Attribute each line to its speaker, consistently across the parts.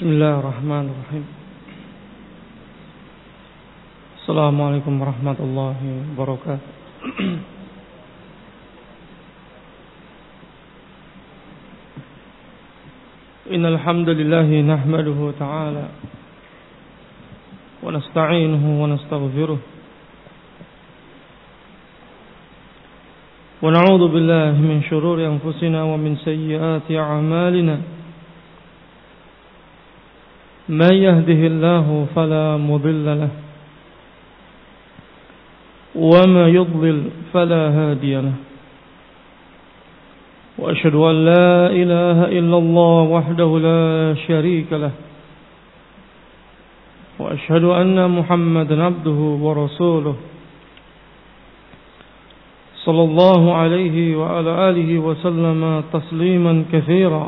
Speaker 1: Bismillahirrahmanirrahim. Assalamualaikum warahmatullahi wabarakatuh. Innal hamdalillah nahmaduhu ta'ala wa nasta'inuhu wa nastaghfiruh wa na'udzu billahi min shururi anfusina wa min sayyiati a'malina. من يهده الله فلا مضل له وما يضلل فلا هادي له وأشهد أن لا إله إلا الله وحده لا شريك له وأشهد أن محمدا عبده ورسوله صلى الله عليه وعلى آله وسلم تسليما كثيرا.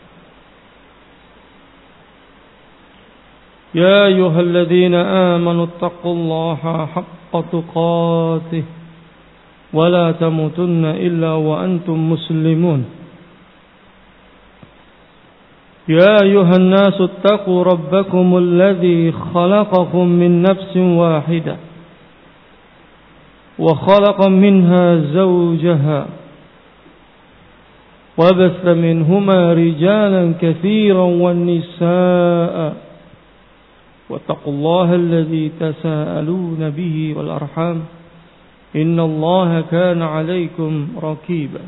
Speaker 1: يا أيها الذين آمنوا اتقوا الله حق تقاته ولا تموتن إلا وأنتم مسلمون. يا أيها الناس اتقوا ربكم الذي خلقكم من نفس واحدة وخلق منها زوجها وبث منهما رجالا كثيرا والنساء واتقوا الله الذي تساءلون به والأرحام إن الله كان عليكم رقيبا.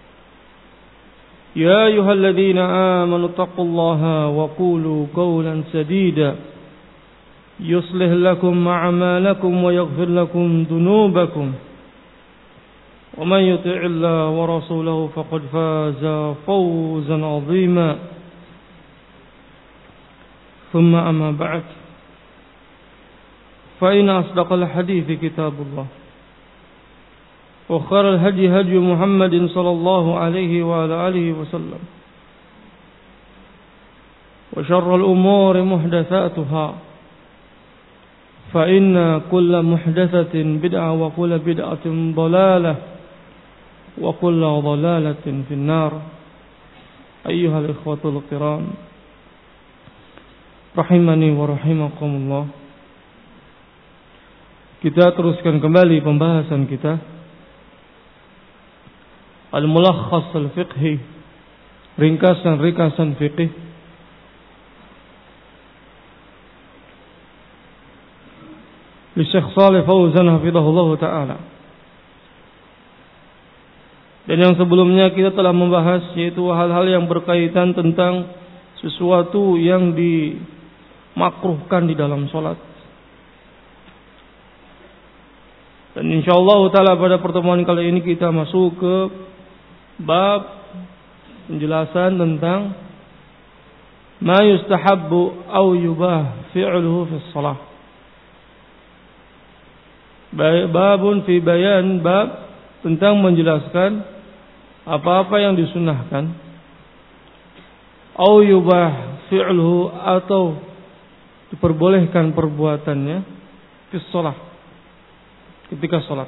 Speaker 1: يا أيها الذين آمنوا اتقوا الله وقولوا قولا سديدا يصلح لكم أعمالكم ويغفر لكم ذنوبكم ومن يطع الله ورسوله فقد فاز فوزا عظيما. ثم أما بعد فإن أصدق الحديث كتاب الله وخير الهدي هدي محمد صلى الله عليه وعلى آله وسلم وشر الأمور محدثاتها فإن كل محدثة بدعة وكل بدعة ضلالة وكل ضلالة في النار. أيها الإخوة الكرام rahimani wa rahimakumullah. Kita teruskan kembali pembahasan kita Al-Mulakhas Al-Fiqhi, ringkasan fiqih li Syekh Shalih Fauzan hafizahullah ta'ala. Dan yang sebelumnya kita telah membahas yaitu hal-hal yang berkaitan tentang sesuatu yang dimakruhkan di dalam sholat. Dan insyaallah ta'ala pada pertemuan kali ini kita masuk ke bab penjelasan tentang ma yustahabbu aw yubah fi'luhu fi shalah. Babun fi bayan, bab tentang menjelaskan apa-apa yang disunahkan aw yubah fi'luhu atau diperbolehkan perbuatannya fi shalah, ketika salat.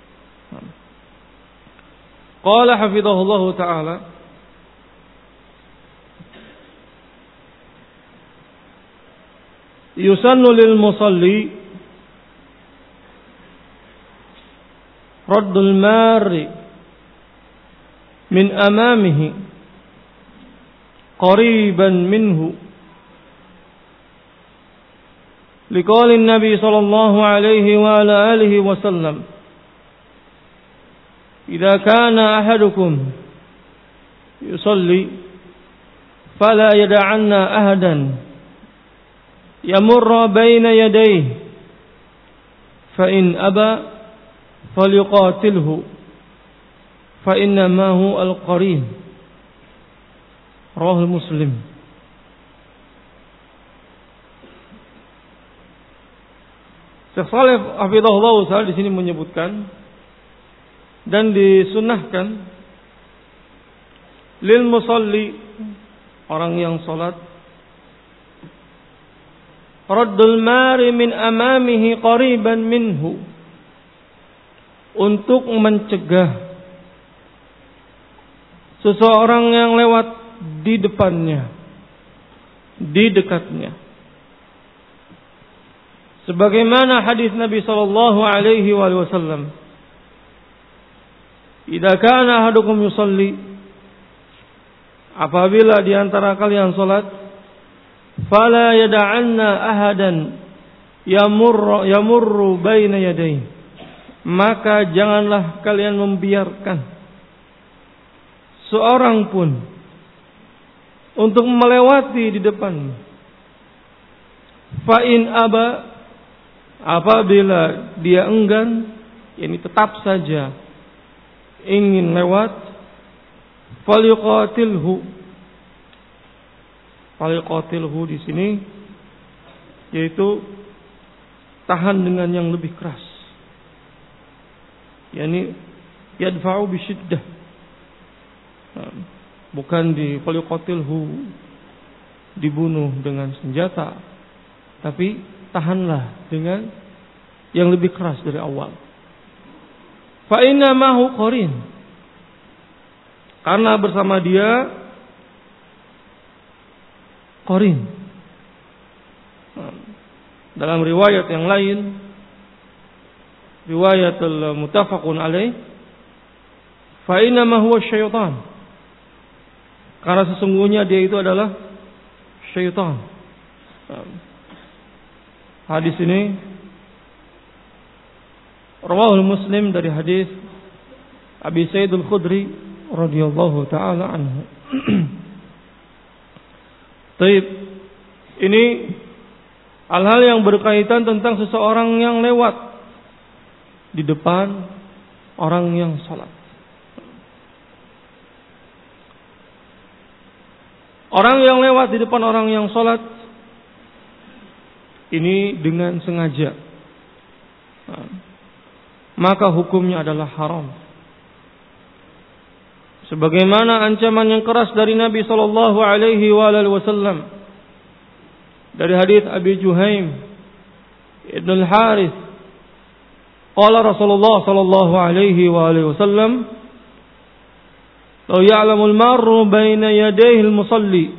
Speaker 1: Qala hafizahullah ta'ala yusannu lil musalli raddul mari min amamihi qariban minhu liqauli Nabi sallallahu alaihi wa ala alihi wasallam idza kana ahadukum yusalli fala yad'anna ahadan yamurra baina yadayhi fa in aba falyuqatilhu fa inna ma hu al-qarin. Rawahul Muslim. Syekh Shalih hafizahullah ta'ala di sini menyebutkan dan disunnahkan lil musalli, orang yang salat, raddul mari min amamihi qariban minhu, untuk mencegah seseorang yang lewat di depannya di dekatnya. Sebagaimana hadis Nabi sallallahu alaihi wasallam, "Idza kana ahadukum yusalli," apabila di antara kalian salat, "fala yad'anna ahadan yamurru baina yadayhi," maka janganlah kalian membiarkan seorang pun untuk melewati di depan. Fa in aba, apabila dia enggan, yakni tetap saja ingin lewat, falyuqatilhu. Falyuqatilhu di sini yaitu tahan dengan yang lebih keras. yakni yadfa'u bisyiddah. Bukan di falyuqatilhu, dibunuh dengan senjata, tapi tahanlah dengan yang lebih keras dari awal. Fa inna mahu qarin, karena bersama dia qarin. Dalam riwayat yang lain, riwayat al-muttafaqun alaih, fa inna ma huwa syaitan, karena sesungguhnya dia itu adalah syaitan. Hadis ini rawahul Muslim dari hadis Abi Sa'id Al-Khudri radhiyallahu taala anhu. Baik, ini hal-hal yang berkaitan tentang seseorang yang lewat di depan orang yang salat. Orang yang lewat di depan orang yang salat ini dengan sengaja, maka hukumnya adalah haram. Sebagaimana ancaman yang keras dari Nabi sallallahu alaihi wasallam dari hadis Abi Juhaim Ibn al-Harith, qala Rasulullah sallallahu alaihi wasallam, "Law ya'lamu al-marru baina yadayhi al-musalli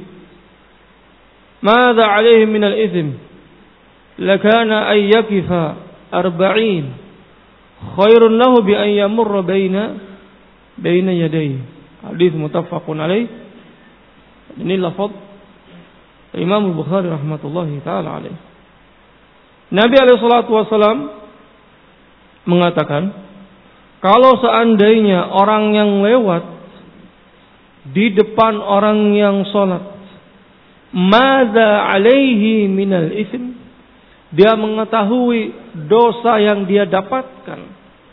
Speaker 1: madza 'alaihi min al-ithm lakana ay yakifa 40 khairun lahu bi an yamurra baina yadayhi." Hadis muttafaqun alaih. Ini lafaz Imam Bukhari rahmatullahi taala alaih. Nabi alaihi salatu wasallam mengatakan, kalau seandainya orang yang lewat di depan orang yang salat, madza alaihi minal itsm, dia mengetahui dosa yang dia dapatkan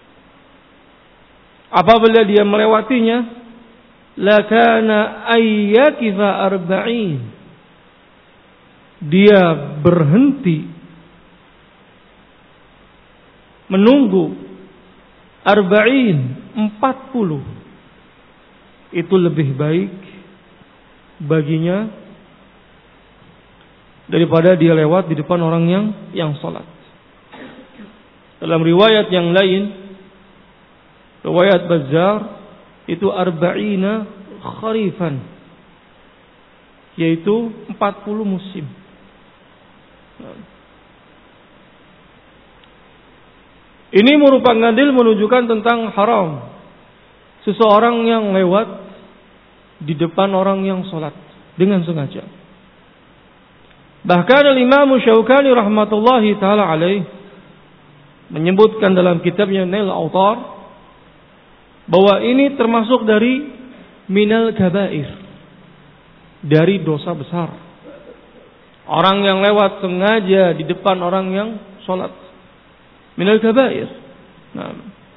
Speaker 1: apabila dia melewatinya, lakana ayyakifa 40, dia berhenti menunggu 40, itu lebih baik baginya daripada dia lewat di depan orang yang salat. Dalam riwayat yang lain, riwayat Bazzar, itu 40 kharifan, yaitu 40 musim. Ini merupakan dalil menunjukkan tentang haram seseorang yang lewat di depan orang yang salat dengan sengaja. Bahkan Imam Syaukani rahmatullahi taala alaih menyebutkan dalam kitabnya Nail Autar bahwa ini termasuk dari minal kabair, dari dosa besar. Orang yang lewat sengaja di depan orang yang salat, minal kabair. Nah,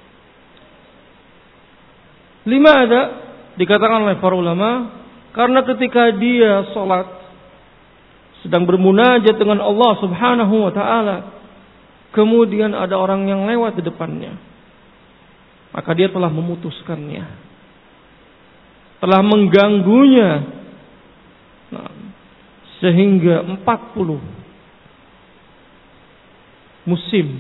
Speaker 1: lima ada dikatakan oleh para ulama, karena ketika dia salat sedang bermunajat dengan Allah Subhanahu wa taala, kemudian ada orang yang lewat di depannya, maka dia telah memutuskannya, telah mengganggunya, sehingga 40 musim.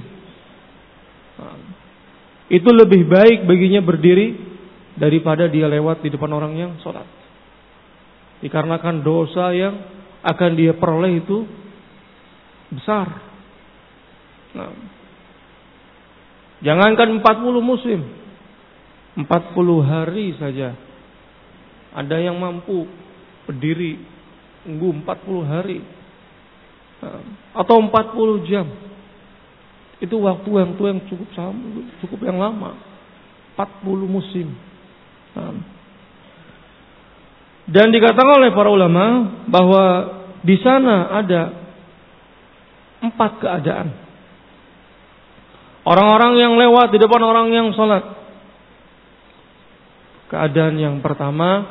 Speaker 1: Itu lebih baik baginya berdiri daripada dia lewat di depan orang yang sholat, dikarenakan dosa yang akan dia peroleh itu besar. Nah, jangankan 40 musim, 40 hari saja ada yang mampu berdiri tunggu 40 hari atau 40 jam. Itu waktu yang cukup yang lama. 40 musim. Dan dikatakan oleh para ulama bahwa di sana ada 4 keadaan. Orang-orang yang lewat di depan orang yang sholat. Keadaan yang pertama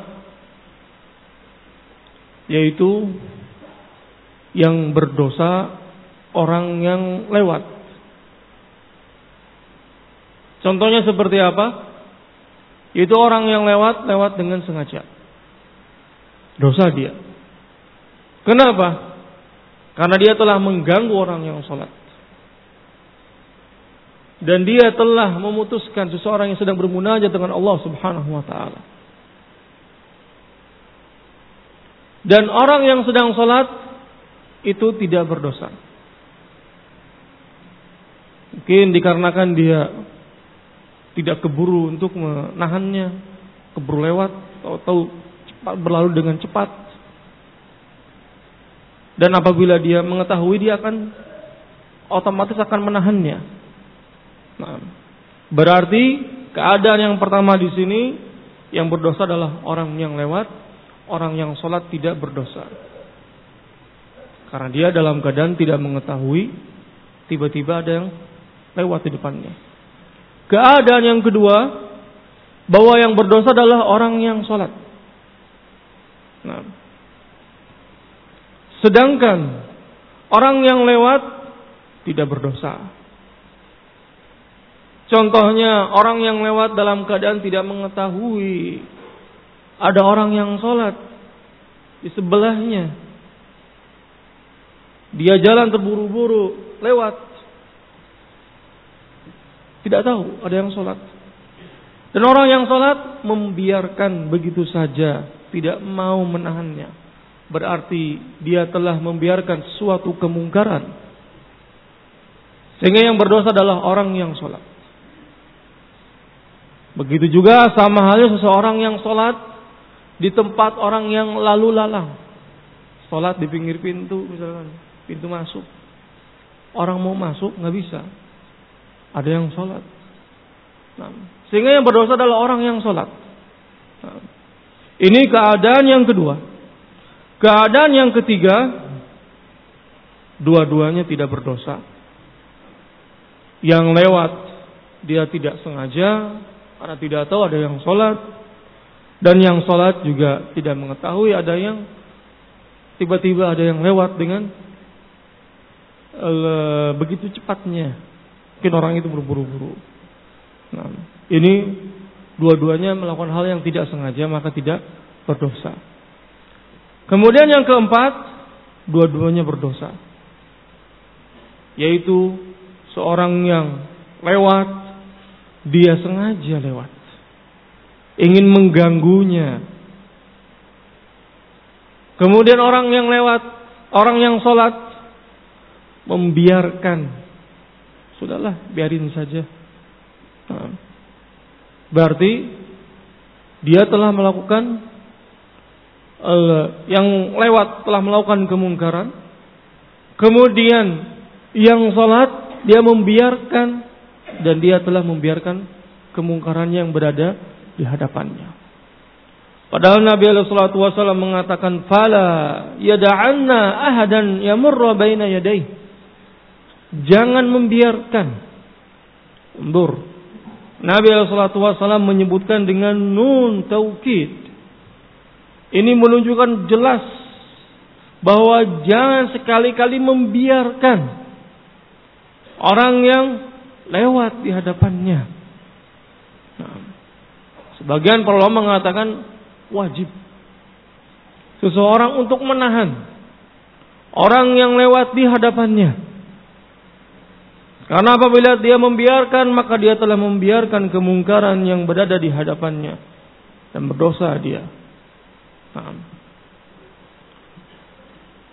Speaker 1: yaitu yang berdosa orang yang lewat. Contohnya seperti apa? Yaitu orang yang lewat dengan sengaja. Dosa dia. Kenapa? Karena dia telah mengganggu orang yang sholat. Dan dia telah memutuskan seseorang yang sedang bermunajat dengan Allah Subhanahu wa ta'ala. Dan orang yang sedang sholat itu tidak berdosa. Mungkin dikarenakan dia tidak keburu untuk menahannya, keburu lewat, atau cepat berlalu dengan cepat. Dan apabila dia mengetahui, dia akan otomatis akan menahannya. Nah, berarti keadaan yang pertama di sini yang berdosa adalah orang yang lewat, orang yang sholat tidak berdosa. Karena dia dalam keadaan tidak mengetahui, tiba-tiba ada yang lewat di depannya. Keadaan yang kedua, bahwa yang berdosa adalah orang yang sholat. Nah, sedangkan orang yang lewat tidak berdosa. Contohnya orang yang lewat dalam keadaan tidak mengetahui ada orang yang sholat di sebelahnya. Dia jalan terburu-buru lewat, tidak tahu ada yang sholat. Dan orang yang sholat membiarkan begitu saja, tidak mau menahannya. Berarti dia telah membiarkan suatu kemungkaran. Sehingga yang berdosa adalah orang yang sholat. Begitu juga sama halnya seseorang yang sholat di tempat orang yang lalu lalang. Sholat di pinggir pintu misalkan, pintu masuk. Orang mau masuk nggak bisa. Ada yang sholat. Nah, sehingga yang berdosa adalah orang yang sholat. Nah, ini keadaan yang kedua. Keadaan yang ketiga, dua-duanya tidak berdosa. Yang lewat dia tidak sengaja, karena tidak tahu ada yang sholat. Dan yang sholat juga tidak mengetahui ada yang tiba-tiba ada yang lewat dengan begitu cepatnya. Mungkin orang itu berburu-buru. Nah, ini dua-duanya melakukan hal yang tidak sengaja, maka tidak berdosa. Kemudian yang keempat, dua-duanya berdosa. Yaitu seorang yang lewat, dia sengaja lewat, ingin mengganggunya. Kemudian orang yang lewat, orang yang sholat, membiarkan. Sudahlah, biarin saja. Nah, berarti dia telah melakukan yang lewat telah melakukan kemungkaran. Kemudian yang sholat dia membiarkan, dan dia telah membiarkan kemungkaran yang berada di hadapannya. Padahal Nabi sallallahu alaihi wasallam mengatakan, "Fala yada'anna ahadan yamurra baina yadayhi." Jangan membiarkan. Undur. Nabi sallallahu alaihi wasallam menyebutkan dengan nun taukid. Ini menunjukkan jelas bahwa jangan sekali-kali membiarkan orang yang lewat di hadapannya. Nah, sebagian para ulama mengatakan wajib seseorang untuk menahan orang yang lewat di hadapannya. Karena apabila dia membiarkan, maka dia telah membiarkan kemungkaran yang berada di hadapannya dan berdosa dia. Nah,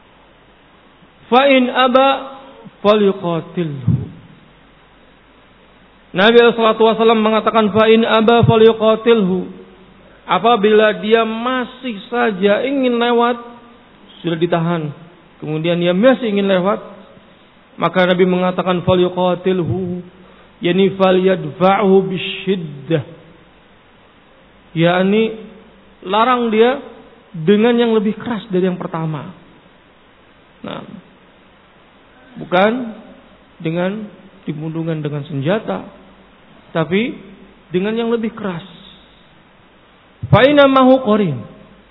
Speaker 1: fa in aba falyuqatilhu. Nabi SAW mengatakan fa in aba falyuqatilhu. Apabila dia masih saja ingin lewat, sudah ditahan, kemudian dia masih ingin lewat, maka Nabi mengatakan falyuqatilhu, yani falyadfa'hu bisyiddah, yakni larang dia dengan yang lebih keras dari yang pertama. Nah, bukan dengan dibundungkan dengan senjata, tapi dengan yang lebih keras. Fa'ina mahu qarin,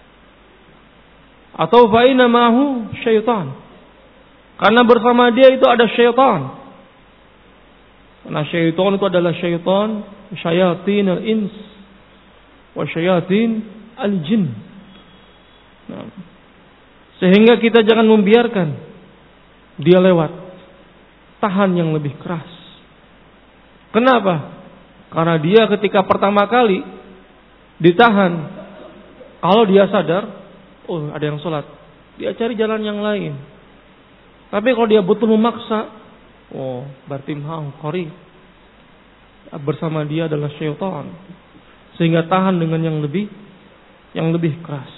Speaker 1: atau fa'ina mahu syaitan, karena bersama dia itu ada syaitan. Karena syaitan itu adalah syaitan syayatin al-ins wa syayatin al-jin. Nah, sehingga kita jangan membiarkan dia lewat, tahan yang lebih keras. Kenapa? Karena dia ketika pertama kali ditahan, kalau dia sadar, oh ada yang sholat, dia cari jalan yang lain. Tapi kalau dia betul memaksa, oh berarti mau qari, bersama dia adalah syaitan, sehingga tahan dengan yang lebih keras.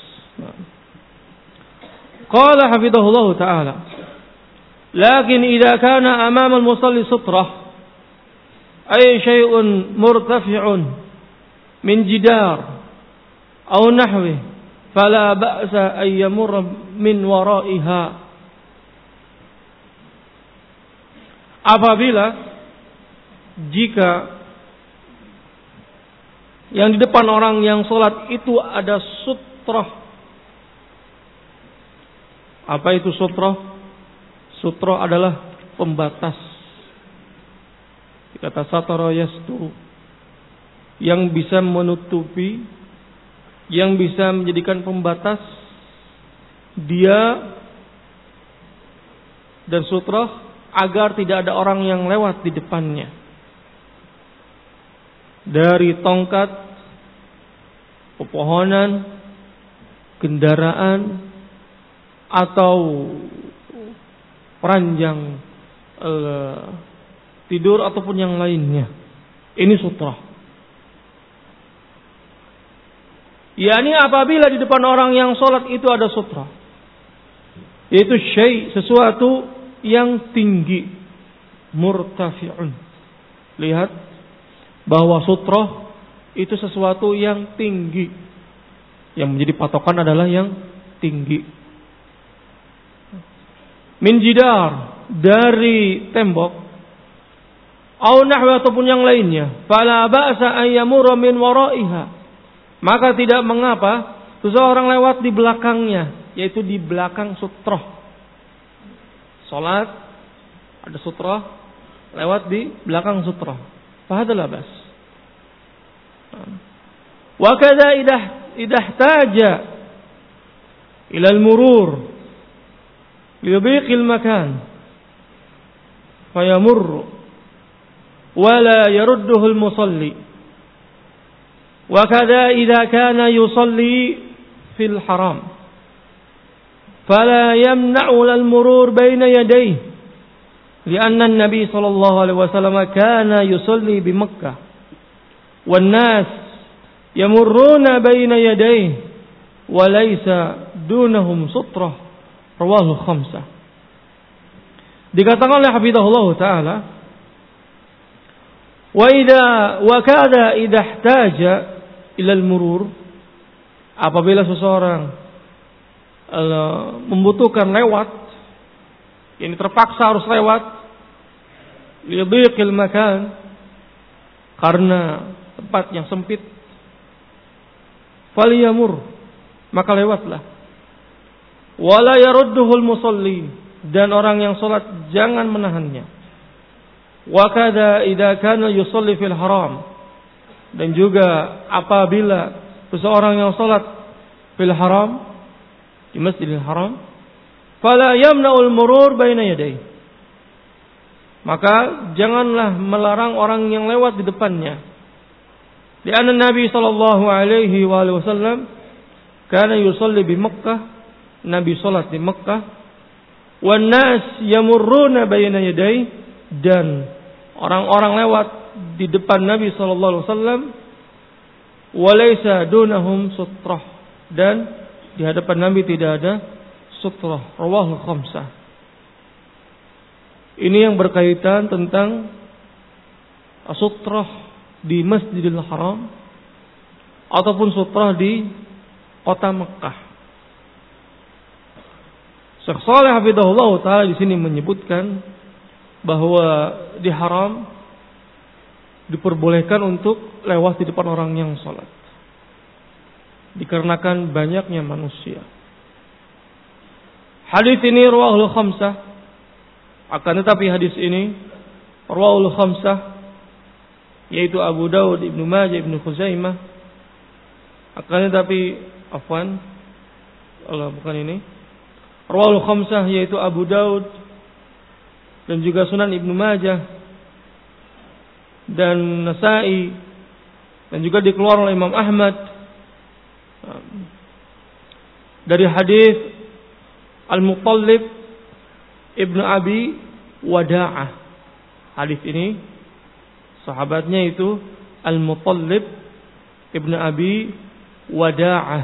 Speaker 1: Qala hafidhahullah ta'ala, lakin idza kana amama al-musalli sutrah ay syai'un murtafi'un min jidar aw nahwi fala ba'sa ay yamurra min wara'iha. Apabila jika yang di depan orang yang sholat itu ada sutrah. Apa itu sutrah? Sutrah adalah pembatas. Kata satara yasturu, yang bisa menutupi, yang bisa menjadikan pembatas dia dan sutrah agar tidak ada orang yang lewat di depannya. Dari tongkat, pepohonan, kendaraan, atau ranjang tidur ataupun yang lainnya. Ini sutrah. yakni apabila di depan orang yang sholat itu ada sutra, yaitu syai', sesuatu yang tinggi, murtafi'un. Lihat bahwa sutra itu sesuatu yang tinggi, yang menjadi patokan adalah yang tinggi. Min jidar, dari tembok, au nahwa, ataupun yang lainnya, fala ba'sa an yamurra min wara'iha, maka tidak mengapa seseorang lewat di belakangnya, yaitu di belakang sutra. Salat ada sutra, lewat di belakang sutra, fahadal bas. Wa kadza idah taja ila al-murur libiqil makan fayamurru wala yarudduhu al-musalli. Wa kadza idza kana yusalli fil haram fala yamna'u al-murur baina yadayhi li'anna an-nabiy sallallahu alaihi wasallam kana yusalli bi Makkah wan nas yamurruna baina yadayhi wa laysa dunahum sutrah. Rawahu khamsah. Dikatakan oleh hafizahullah taala, wa kada idza ihtaja ila al-murur, apabila seseorang membutuhkan lewat, ini terpaksa harus lewat, lidiqil makan, karena tempat yang sempit, faliyamur, maka lewatlah. Wala yarudduhul musalli, dan orang yang salat jangan menahannya. Wa kadza idza kana yusalli fil haram, dan juga apabila seseorang yang salat fil haram, di Masjidil Haram, fala yamna'ul murur baina yadayhi, maka janganlah melarang orang yang lewat di depannya. Di anna Nabi sallallahu alaihi wasallam kana yusalli bi Makkah, Nabi salat di Makkah, wan nas yamurruna baina yadayhi, dan orang-orang lewat di depan Nabi sallallahu alaihi wasallam, walaysa dunahum sutrah, dan di hadapan Nabi tidak ada sutrah. Rawahul khamsah. Ini yang berkaitan tentang sutrah di Masjidil Haram ataupun sutrah di kota Mekah. Syekh Shalih hafizahullah taala di sini menyebutkan bahwa di haram diperbolehkan untuk lewat di depan orang yang salat, dikarenakan banyaknya manusia. Hadis ini rawahul khamsah, akan tetapi hadis ini rawahul khamsah, yaitu Abu Daud, Ibnu Majah, Ibnu Khuzaimah. Akan tetapi bukan ini. Rawahul khamsah, yaitu Abu Daud dan juga Sunan Ibnu Majah dan Nasa'i, dan juga dikeluarkan oleh Imam Ahmad dari hadis Al-Muttalib Ibnu Abi Wada'ah. Hadis ini sahabatnya itu Al-Muttalib Ibnu Abi Wada'ah.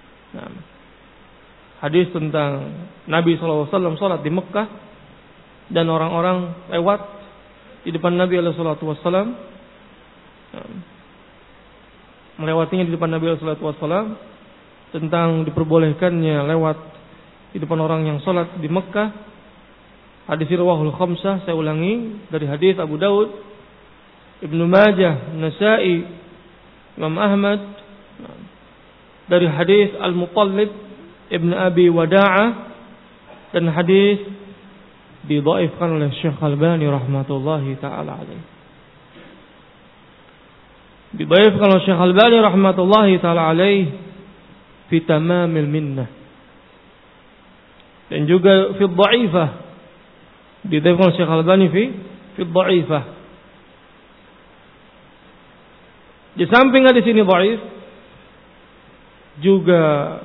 Speaker 1: Hadis tentang Nabi SAW sholat di Mekah dan orang-orang lewat di depan Nabi SAW, melewatinya di depan Nabi SAW, tentang diperbolehkannya lewat di depan orang yang sholat di Mekah. Hadis riwayahul khamsah, saya ulangi, dari hadis Abu Daud, Ibnu Majah, Nasa'i, Imam Ahmad, dari hadis Al-Muttalib Ibn Abi Wada'ah, dan hadis didhaifkan oleh Syekh Albani rahmatullahi ta'ala alaih. Didhaifkan oleh Syekh Albani rahmatullahi ta'ala alaih fi tamamil minnah, dan juga fi dha'ifah, didhaifkan oleh Syekh Albani fi dha'ifah. Di samping hadis ini dhaif, juga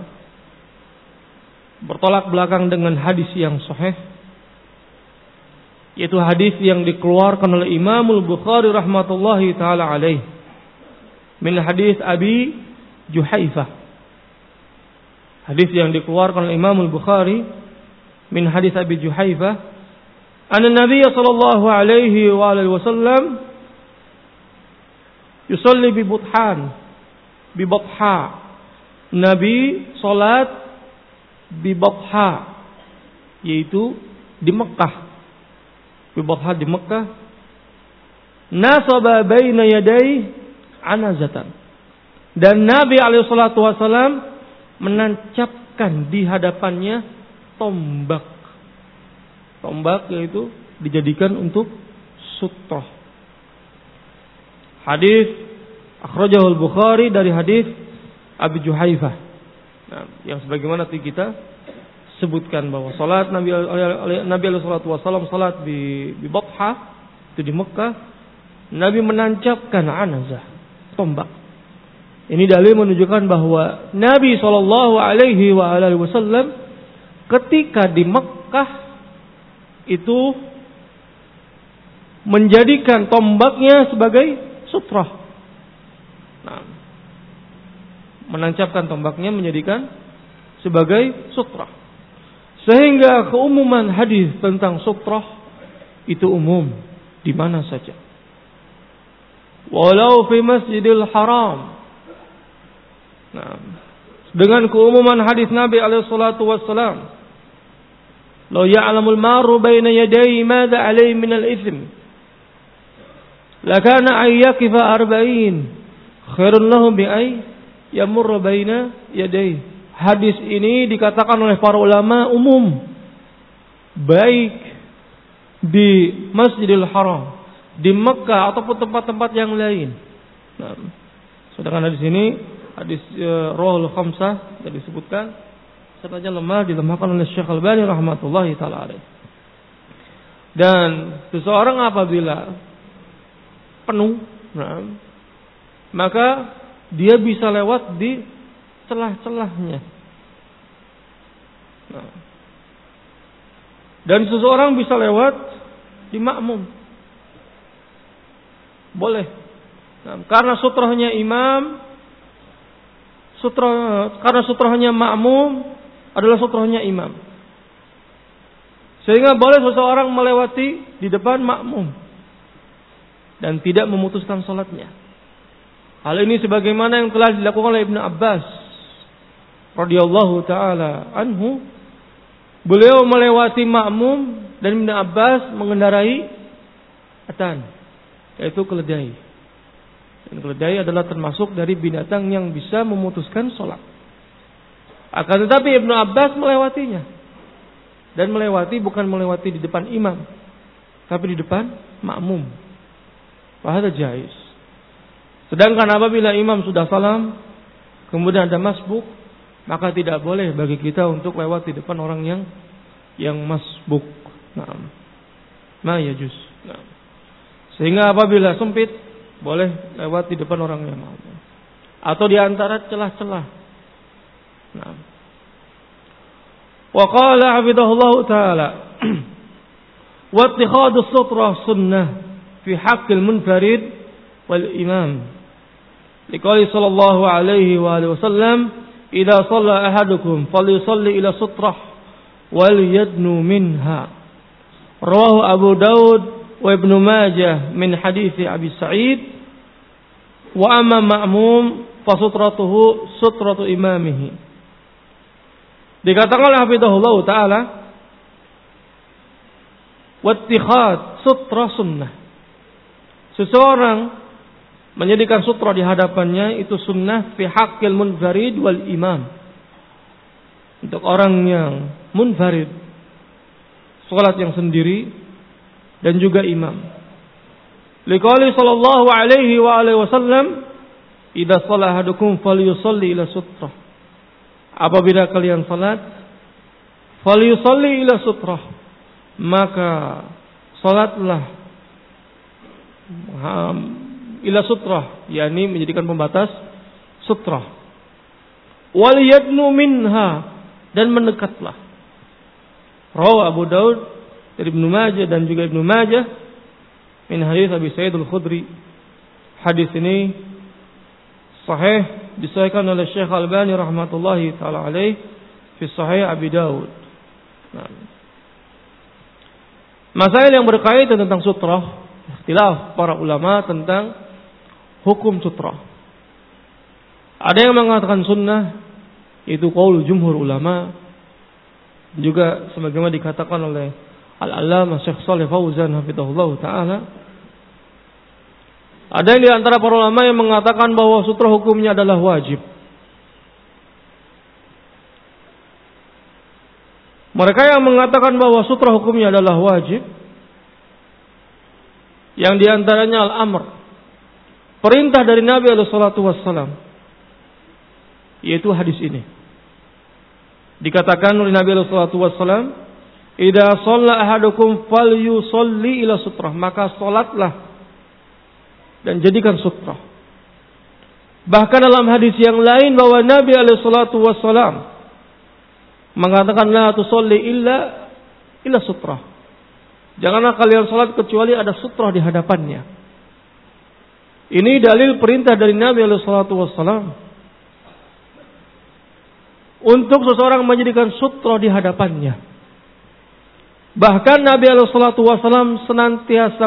Speaker 1: bertolak belakang dengan hadis yang sahih, yaitu hadis yang dikeluarkan oleh Imam Al-Bukhari rahmatullahi taala alaih, min hadis Abi Juhaifah. Hadis yang dikeluarkan oleh Imam Al-Bukhari min hadis Abi Juhaifah, anna Nabiy sallallahu alaihi wa alihi wasallam yusalli bi Batha. Nabi salat bi Batha, yaitu di Mekah. Bi Batha di Mekah. Nasaba baina yaday anazatan, dan Nabi alaihi salatu wasallam menancapkan di hadapannya tombak. Tombak yaitu dijadikan untuk sutrah. Hadis akhrajahul Bukhari dari hadis Abi Juhaifah. Nah, yang sebagaimana tadi kita sebutkan bahwa salat Nabi alaihi salatu wasallam salat di Batha, itu di Mekah, Nabi menancapkan anazah, tombak. Ini dalil menunjukkan bahwa Nabi sallallahu alaihi wasallam ketika di Mekah itu menjadikan tombaknya sebagai sutrah. Nah, menancapkan tombaknya menjadikan sebagai sutrah. Sehingga keumuman hadis tentang sutrah itu umum di mana saja. Walau fi Masjidil Haram. Nah, dengan keumuman hadis Nabi alaihi salatu wassalam, "Law ya'lamul maru baina yadayhi madza alayhi min al-itsm, lakana ay yaqifa 40 khairun lahu bi ay yamurra baina yadayhi." Hadis ini dikatakan oleh para ulama umum, baik di Masjidil Haram, di Mekah ataupun tempat-tempat yang lain. Nah, sedangkan hadis ini hadis Rawahul Khamsah yang disebutkan sebenarnya lemah, dilemahkan oleh Syekh Albani rahmatullahi taala alaih. Dan seseorang apabila penuh, maka dia bisa lewat di celah-celahnya. Dan seseorang bisa lewat di makmum. Boleh. Nah, karena sutrahnya imam, karena sutrahnya makmum adalah sutrahnya imam. Sehingga boleh seseorang melewati di depan makmum dan tidak memutuskan salatnya. Hal ini sebagaimana yang telah dilakukan oleh Ibnu Abbas radhiyallahu taala anhu. Beliau melewati makmum dan Ibnu Abbas mengendarai atan, yaitu keledai. Dan keledai adalah termasuk dari binatang yang bisa memutuskan salat. Akan tetapi Ibnu Abbas melewatinya. Dan melewati bukan melewati di depan imam, tapi di depan makmum. Fahadha jaiz. Sedangkan apabila imam sudah salam, kemudian ada masbuk, maka tidak boleh bagi kita untuk lewat di depan orang yang masbuk. Naam. Ma yajuz. Naam. Sehingga apabila sempit, boleh lewat di depan orang yang makmum. Atau di antara celah-celah. Naam. Wa qala hafidhahullah ta'ala wa ittikhadus sutrah sunnah fi haqqil munfarid wal imam. Liqali sallallahu alaihi wa alihi wasallam idza shalla ahadukum falyusalli ila sutrah wal yadnu minha. Rawahu Abu Daud wa Ibnu Majah min hadits Abi Sa'id wa amma ma'mum fa sutratuhu sutratu imamihi. Dikatakan oleh hafizahullah ta'ala wattikhad sutra sunnah. Seseorang menjadikan sutra di hadapannya itu sunnah fi haqqil munfarid wal imam. Untuk orang yang munfarid, salat yang sendiri, dan juga imam. Liqali sallallahu alaihi wa alihi wasallam idza shalla ahadukum falyusalli ila sutrah. Apabila kalian salat, falyusalli ila sutrah, maka salatlah ila sutrah, yakni menjadikan pembatas sutrah. Wal yadnu minha, dan mendekatlah. Rawahu Abu Daud dari Ibnu Majah dan juga Ibnu Majah min hadits Abi Sa'id Al-Khudri. Hadis ini sahih, disahihkan oleh Syekh Al-Albani rahmatullahi taala alaih fi Sahih Abi Daud. Nah, masail yang berkaitan tentang sutrah, ikhtilaf para ulama tentang hukum sutrah. Ada yang mengatakan sunnah, itu qaul jumhur ulama, juga sebagaimana dikatakan oleh Al-Allamah Syekh Shalih Fauzan hafizahullah taala. Ada yang di antara para ulama yang mengatakan bahwa sutrah hukumnya adalah wajib. Mereka yang mengatakan bahwa sutrah hukumnya adalah wajib, yang di antaranya al-amr, perintah dari Nabi alaihi salatu wassalam, yaitu hadis ini. Dikatakan oleh Nabi alaihi salatu wassalam, "Idza shalla ahadukum falyusalli ila sutrah," maka salatlah dan jadikan sutrah. Bahkan dalam hadis yang lain bahwa Nabi alaihi salatu wassalam mengatakan la tusalli illa sutrah. Janganlah kalian salat kecuali ada sutrah di hadapannya. Ini dalil perintah dari Nabi alaihi salatu wassalam untuk seseorang menjadikan sutrah di hadapannya. Bahkan Nabi alaihi salatu wassalam senantiasa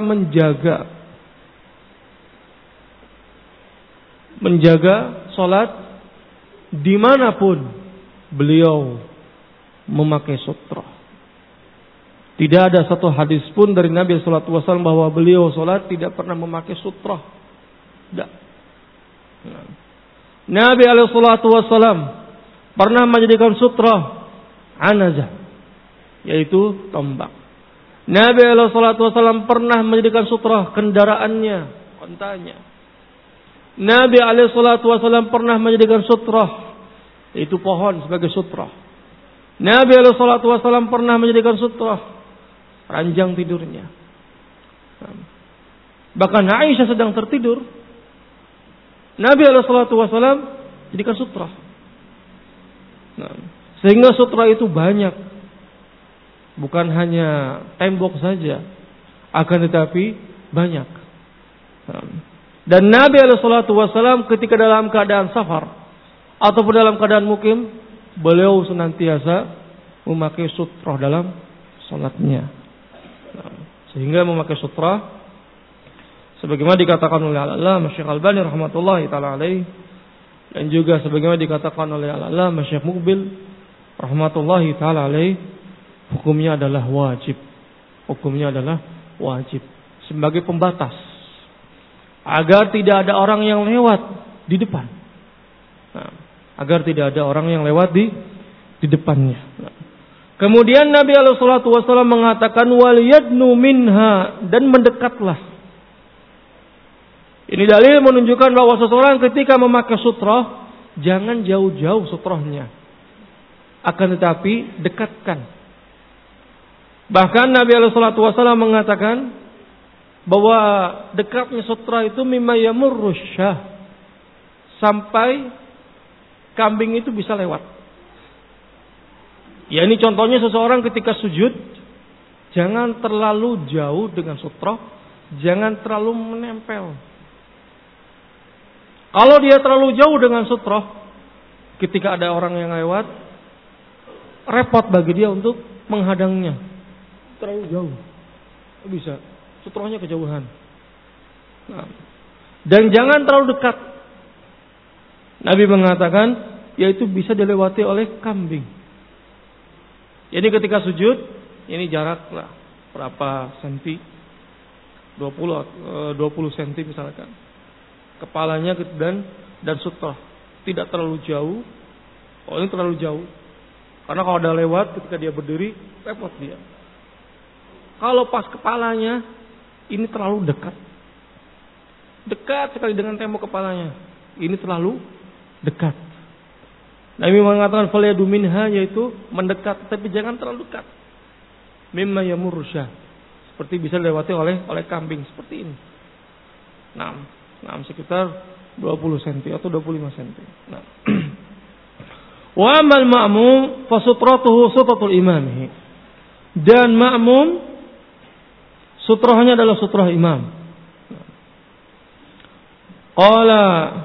Speaker 1: menjaga salat dimanapun beliau memakai sutrah. Tidak ada satu hadis pun dari Nabi sallallahu alaihi wasallam bahwa beliau salat tidak pernah memakai sutrah. Tidak. Nabi alaihi salatu wasallam pernah menjadikan sutrah anazah, yaitu tombak. Nabi alaihi salatu wasallam pernah menjadikan sutrah kendaraannya, ontanya. Nabi alaihi salatu wasallam pernah menjadikan sutrah, yaitu pohon sebagai sutrah. Nabi alaihi salatu wasallam pernah menjadikan sutrah ranjang tidurnya. Bahkan Aisyah sedang tertidur, Nabi alaihi salatu wasallam jadikan sutrah. Sehingga sutrah itu banyak. Bukan hanya tembok saja, akan tetapi banyak. Dan Nabi SAW ketika dalam keadaan safar ataupun dalam keadaan mukim, beliau senantiasa memakai sutrah dalam salatnya. Sehingga memakai sutrah sebagaimana dikatakan oleh Al-Allamah Syekh Albani rahmatullahi taala alaih, dan juga sebagaimana dikatakan oleh Al-Allamah Syekh Muqbil rahmatullahi taala alaih, hukumnya adalah wajib. Hukumnya adalah wajib sebagai pembatas agar tidak ada orang yang lewat di depan. Agar tidak ada orang yang lewat di depannya. Kemudian Nabi SAW mengatakan wal yadnu minha, dan mendekatlah. Ini dalil menunjukkan bahwa seseorang ketika memakai sutrah jangan jauh-jauh sutrahnya, akan tetapi dekatkan. Bahkan Nabi SAW mengatakan bahwa dekatnya sutrah itu mimma yamurru syah, sampai kambing itu bisa lewat. Ya, ini contohnya seseorang ketika sujud jangan terlalu jauh dengan sutrah, jangan terlalu menempel. Kalau dia terlalu jauh dengan sutrah, ketika ada orang yang lewat, repot bagi dia untuk menghadangnya. Terlalu jauh, bisa sutrahnya kejauhan. Dan jangan terlalu dekat. Nabi mengatakan, yaitu bisa dilewati oleh kambing. Jadi ketika sujud, ini jarak lah berapa senti? 20 senti misalkan. Kepalanya dan sutrah tidak terlalu jauh. Oh, ini terlalu jauh. Karena kalau ada lewat ketika dia berdiri, repot dia. Kalau pas kepalanya, ini terlalu dekat. Dekat sekali dengan tembok kepalanya. Ini terlalu dekat. Nabi mengatakan falyadu minha, yaitu mendekat, tapi jangan terlalu dekat. Mimma yamurru syah, seperti bisa dilewati oleh kambing seperti ini. Nah, sekitar 20 cm atau 25 cm. Nah. Wa amal ma'mum fa sutratuhu sutratul imamih. Dan ma'mum sutrahnya adalah sutrah imam. Qala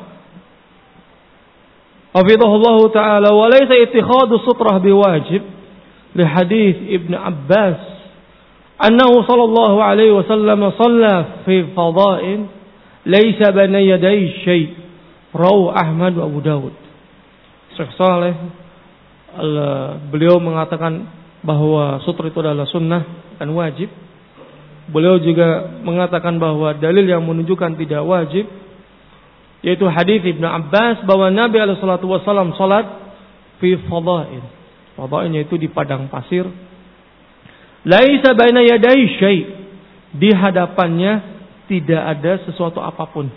Speaker 1: hafizahullahu ta'ala wa laysa ittikhadu sutrah biwajib li hadits Ibn Abbas annahu sallallahu alaihi wasallam shalla fi fada'in laysa baina yaday syai', rawahu Ahmad wa Abu Dawud. Syekh Saleh beliau mengatakan bahwa sutra itu adalah sunnah dan wajib. Beliau juga mengatakan bahwa dalil yang menunjukkan tidak wajib yaitu hadis Ibnu Abbas bahwa Nabi SAW salat fi fada'in. Fada'in yaitu di padang pasir. Laisa baina yaday syai', di hadapannya tidak ada sesuatu apapun.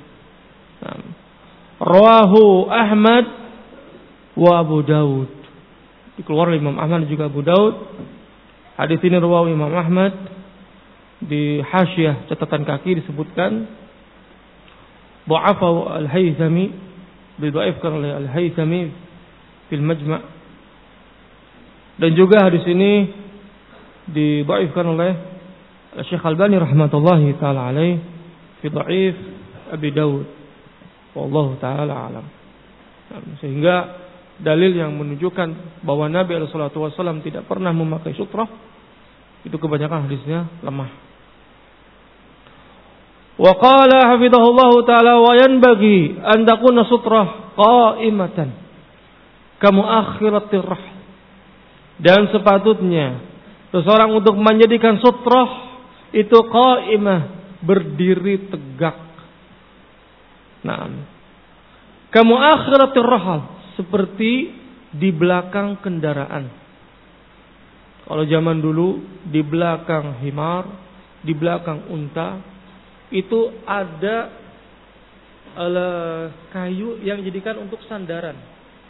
Speaker 1: Rawahu Ahmad wa Abu Dawud. Dikeluarkan Imam Ahmad juga Abu Dawud. Hadis ini rawahu Imam Ahmad. Di hasyiah catatan kaki disebutkan dha'afahu Al-Haythami, didhaifkan oleh Al-Haythami fil Majma'. Dan juga hadis ini didhaifkan oleh Syekh Albani rahmatullahi taala alaih fi dhaif Abi Dawud. Wallahu taala alam. Sehingga dalil yang menunjukkan bahwa Nabi SAW tidak pernah memakai sutrah itu kebanyakan hadisnya lemah. Wa qala hafizahullahu taala wa yanbaghi an takuna sutrah qa'imatan kamu akhiratir rahl. Dan sepatutnya seseorang untuk menjadikan sutrah itu qa'imah, berdiri tegak. Nah, kamu akhiratir rahl, seperti di belakang kendaraan. Kalau zaman dulu di belakang himar, di belakang unta itu ada kayu yang dijadikan untuk sandaran.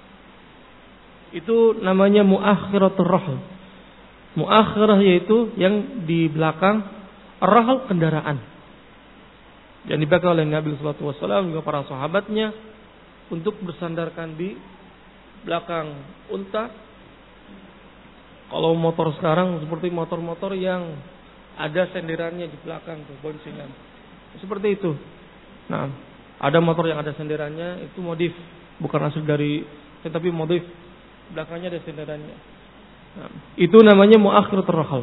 Speaker 1: Itu namanya muakhiratur rahl. Muakhirah yaitu yang di belakang rahl kendaraan. Yang dipakai oleh Nabi sallallahu alaihi wasallam juga para sahabatnya untuk bersandarkan di belakang unta Kalau motor sekarang seperti motor-motor yang ada senderannya di belakang tuh, boncengan. Seperti itu. Nah, ada motor yang ada senderannya, itu modif, bukan asli dari, tetapi modif. Belakangnya ada senderannya. Nah, itu namanya muakhiratur rahal.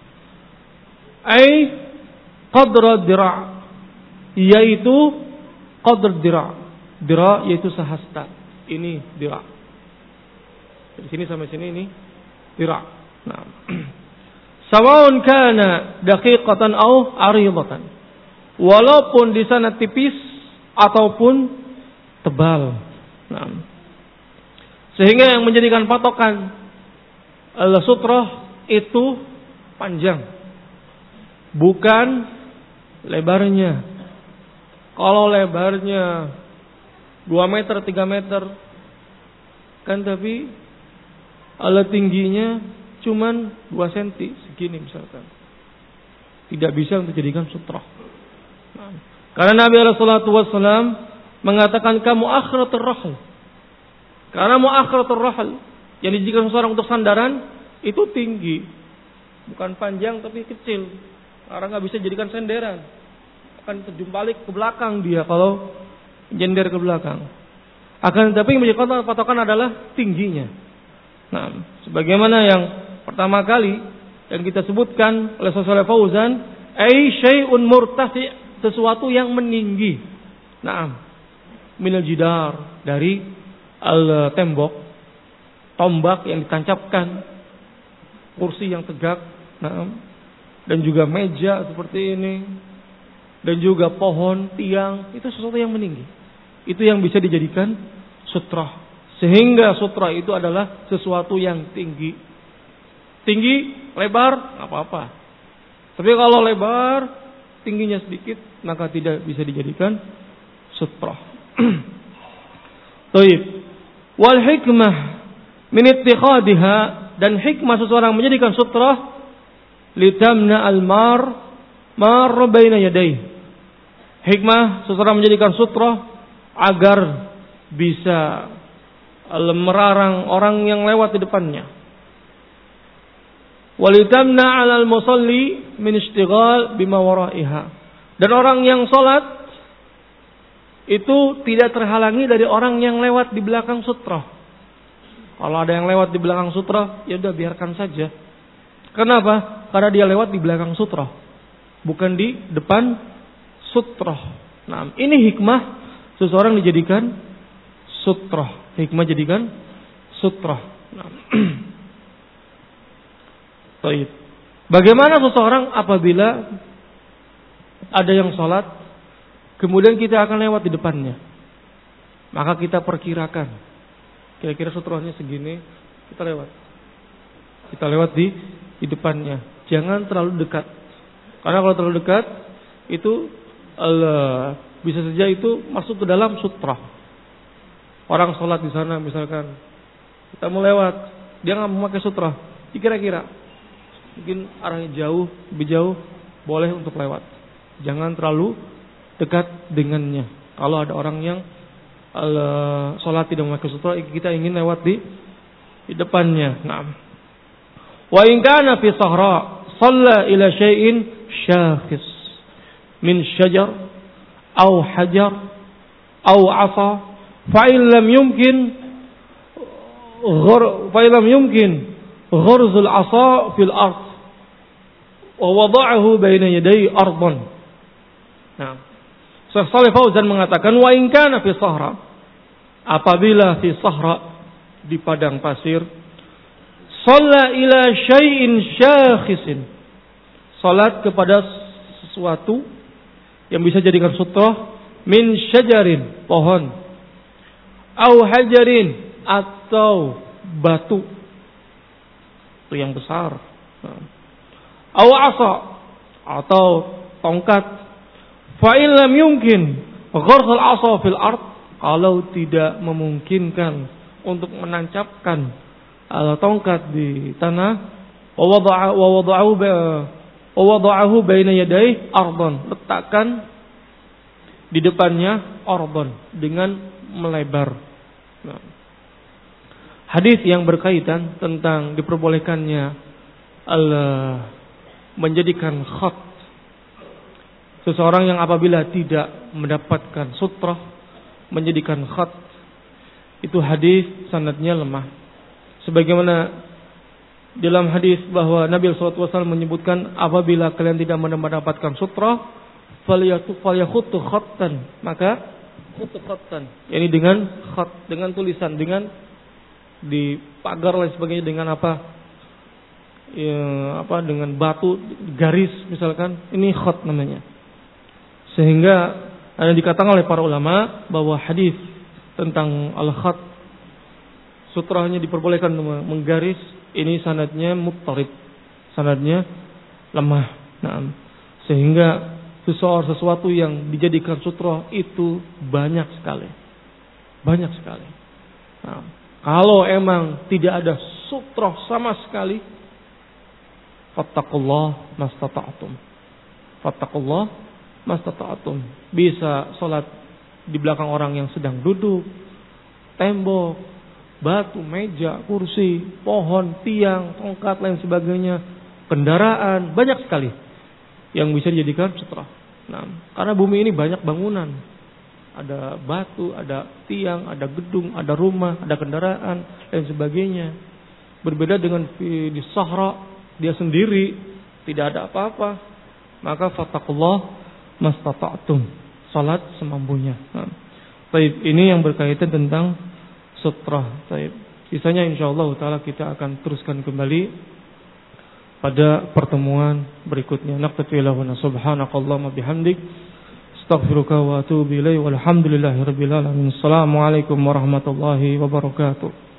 Speaker 1: Ai qadra dira', yaitu qadr dira'. Dira' yaitu sehasta. Ini dira'. Dari sini sampai sini ini dira'. Nah. Sawa'un kana daqiqatan aw 'aridatan. Walaupun di sana tipis ataupun tebal. Nah. Sehingga yang menjadikan patokan al-sutrah itu panjang, bukan lebarnya. Kalau lebarnya 2 meter, 3 meter, kan, tapi ala tingginya cuman 2 cm segini misalkan, tidak bisa untuk dijadikan sutrah. Nah, karena Nabi SAW mengatakan kamu akhiratur rahl. Karena muakhiratur rahl yang dijadikan seseorang untuk sandaran itu tinggi, bukan panjang tapi kecil. Orang nggak bisa jadikan senderan, akan terjun balik ke belakang dia kalau jender ke belakang. Akan tetapi yang menjadi patokan adalah tingginya. Nah, sebagaimana yang pertama kali yang kita sebutkan oleh Syaikh Fauzan, ai syai'un murtafi', sesuatu yang meninggi. Naam, minal jidar, dari tembok, tombak yang ditancapkan, kursi yang tegak, naam, dan juga meja seperti ini, dan juga pohon, tiang, itu sesuatu yang meninggi. Itu yang bisa dijadikan sutrah. Sehingga sutrah itu adalah sesuatu yang tinggi. Tinggi, lebar, nggak apa-apa. Tapi kalau lebar, tingginya sedikit, maka tidak bisa dijadikan sutrah. Baik. Wal hikmah min ittikhadha, dan hikmah seseorang menjadikan sutrah litamna al-mar baina yadayhi. Hikmah seseorang menjadikan sutrah agar bisa merarang orang yang lewat di depannya. Walitamna 'alal musalli min ishtighal bima wara'iha. Dan orang yang salat itu tidak terhalangi dari orang yang lewat di belakang sutrah. Kalau ada yang lewat di belakang sutrah, ya udah biarkan saja. Kenapa? Karena dia lewat di belakang sutrah, bukan di depan sutrah. Nah, ini hikmah seseorang dijadikan sutrah. Hikmah jadikan sutrah. Nah. Baik. Bagaimana seseorang apabila ada yang sholat, kemudian kita akan lewat di depannya, maka kita perkirakan kira-kira sutrahnya segini, kita lewat di depannya. Jangan terlalu dekat, karena kalau terlalu dekat itu bisa saja itu masuk ke dalam sutrah. Orang sholat di sana misalkan, kita mau lewat, dia nggak memakai sutrah, kira-kira mungkin arahnya jauh, lebih jauh, boleh untuk lewat. Jangan terlalu dekat dengannya. Kalau ada orang yang sholat tidak memakai sutrah, kita ingin lewat di depannya. Nah, wa in kana fi sahra shalla ila syai'in syakhis min syajar aw hajar aw 'asa fa in lam yumkin ghurzul 'asa fil ard wa wada'ahu baina yaday ardan. Nah, Syekh Shalih Fauzan mengatakan wa in kana fi sahra, apabila fi sahra di padang pasir, shalla ila syai'in syakhisin, salat kepada sesuatu yang bisa jadikan sutrah, min syajarin, pohon, au hajarin, atau batu, itu yang besar, au asa, atau tongkat. Fa in lam yumkin gharsul asa fil ard, kalau tidak memungkinkan untuk menancapkan tongkat di tanah, wa wada'ahu baina yadayhi ardan, letakkan di depannya ardan, dengan melebar. Nah, hadis yang berkaitan tentang diperbolehkannya menjadikan khat seseorang yang apabila tidak mendapatkan sutrah menjadikan khat, itu hadis sanadnya lemah. Sebagaimana dalam hadis bahwa Nabi SAW menyebutkan apabila kalian tidak mendapatkan sutrah falyakhutu khattan, maka khutu khattan, yakni dengan khat, dengan tulisan, dengan di pagar dan sebagainya, dengan apa? Ya, dengan batu garis misalkan, ini khat namanya. Sehingga ada dikatakan oleh para ulama bahwa hadis tentang al-khat, sutrahnya diperbolehkan menggaris, ini sanadnya muttarib, sanadnya lemah. Nah, sehingga sesuatu yang dijadikan sutrah itu banyak sekali. Banyak sekali. Nah, kalau emang tidak ada sutrah sama sekali, fattaqullah mastata'tum. Fattaqullah mastata'tum. Bisa sholat di belakang orang yang sedang duduk, tembok, batu, meja, kursi, pohon, tiang, tongkat, lain sebagainya, kendaraan, banyak sekali yang bisa dijadikan sutrah. Nah, karena bumi ini banyak bangunan, ada batu, ada tiang, ada gedung, ada rumah, ada kendaraan, dan sebagainya. Berbeda dengan di Sahara, dia sendiri, tidak ada apa-apa. Maka fattaqullah mastata'tum, salat semampunya. Nah, baik, ini yang berkaitan tentang sutrah. Baik, sisanya insyaallah taala kita akan teruskan kembali pada pertemuan berikutnya. Naqtati lahuna subhanakallahumma bihamdik astaghfiruka wa atubu ilaik walhamdulillahirabbil alamin. Assalamualaikum warahmatullahi wabarakatuh.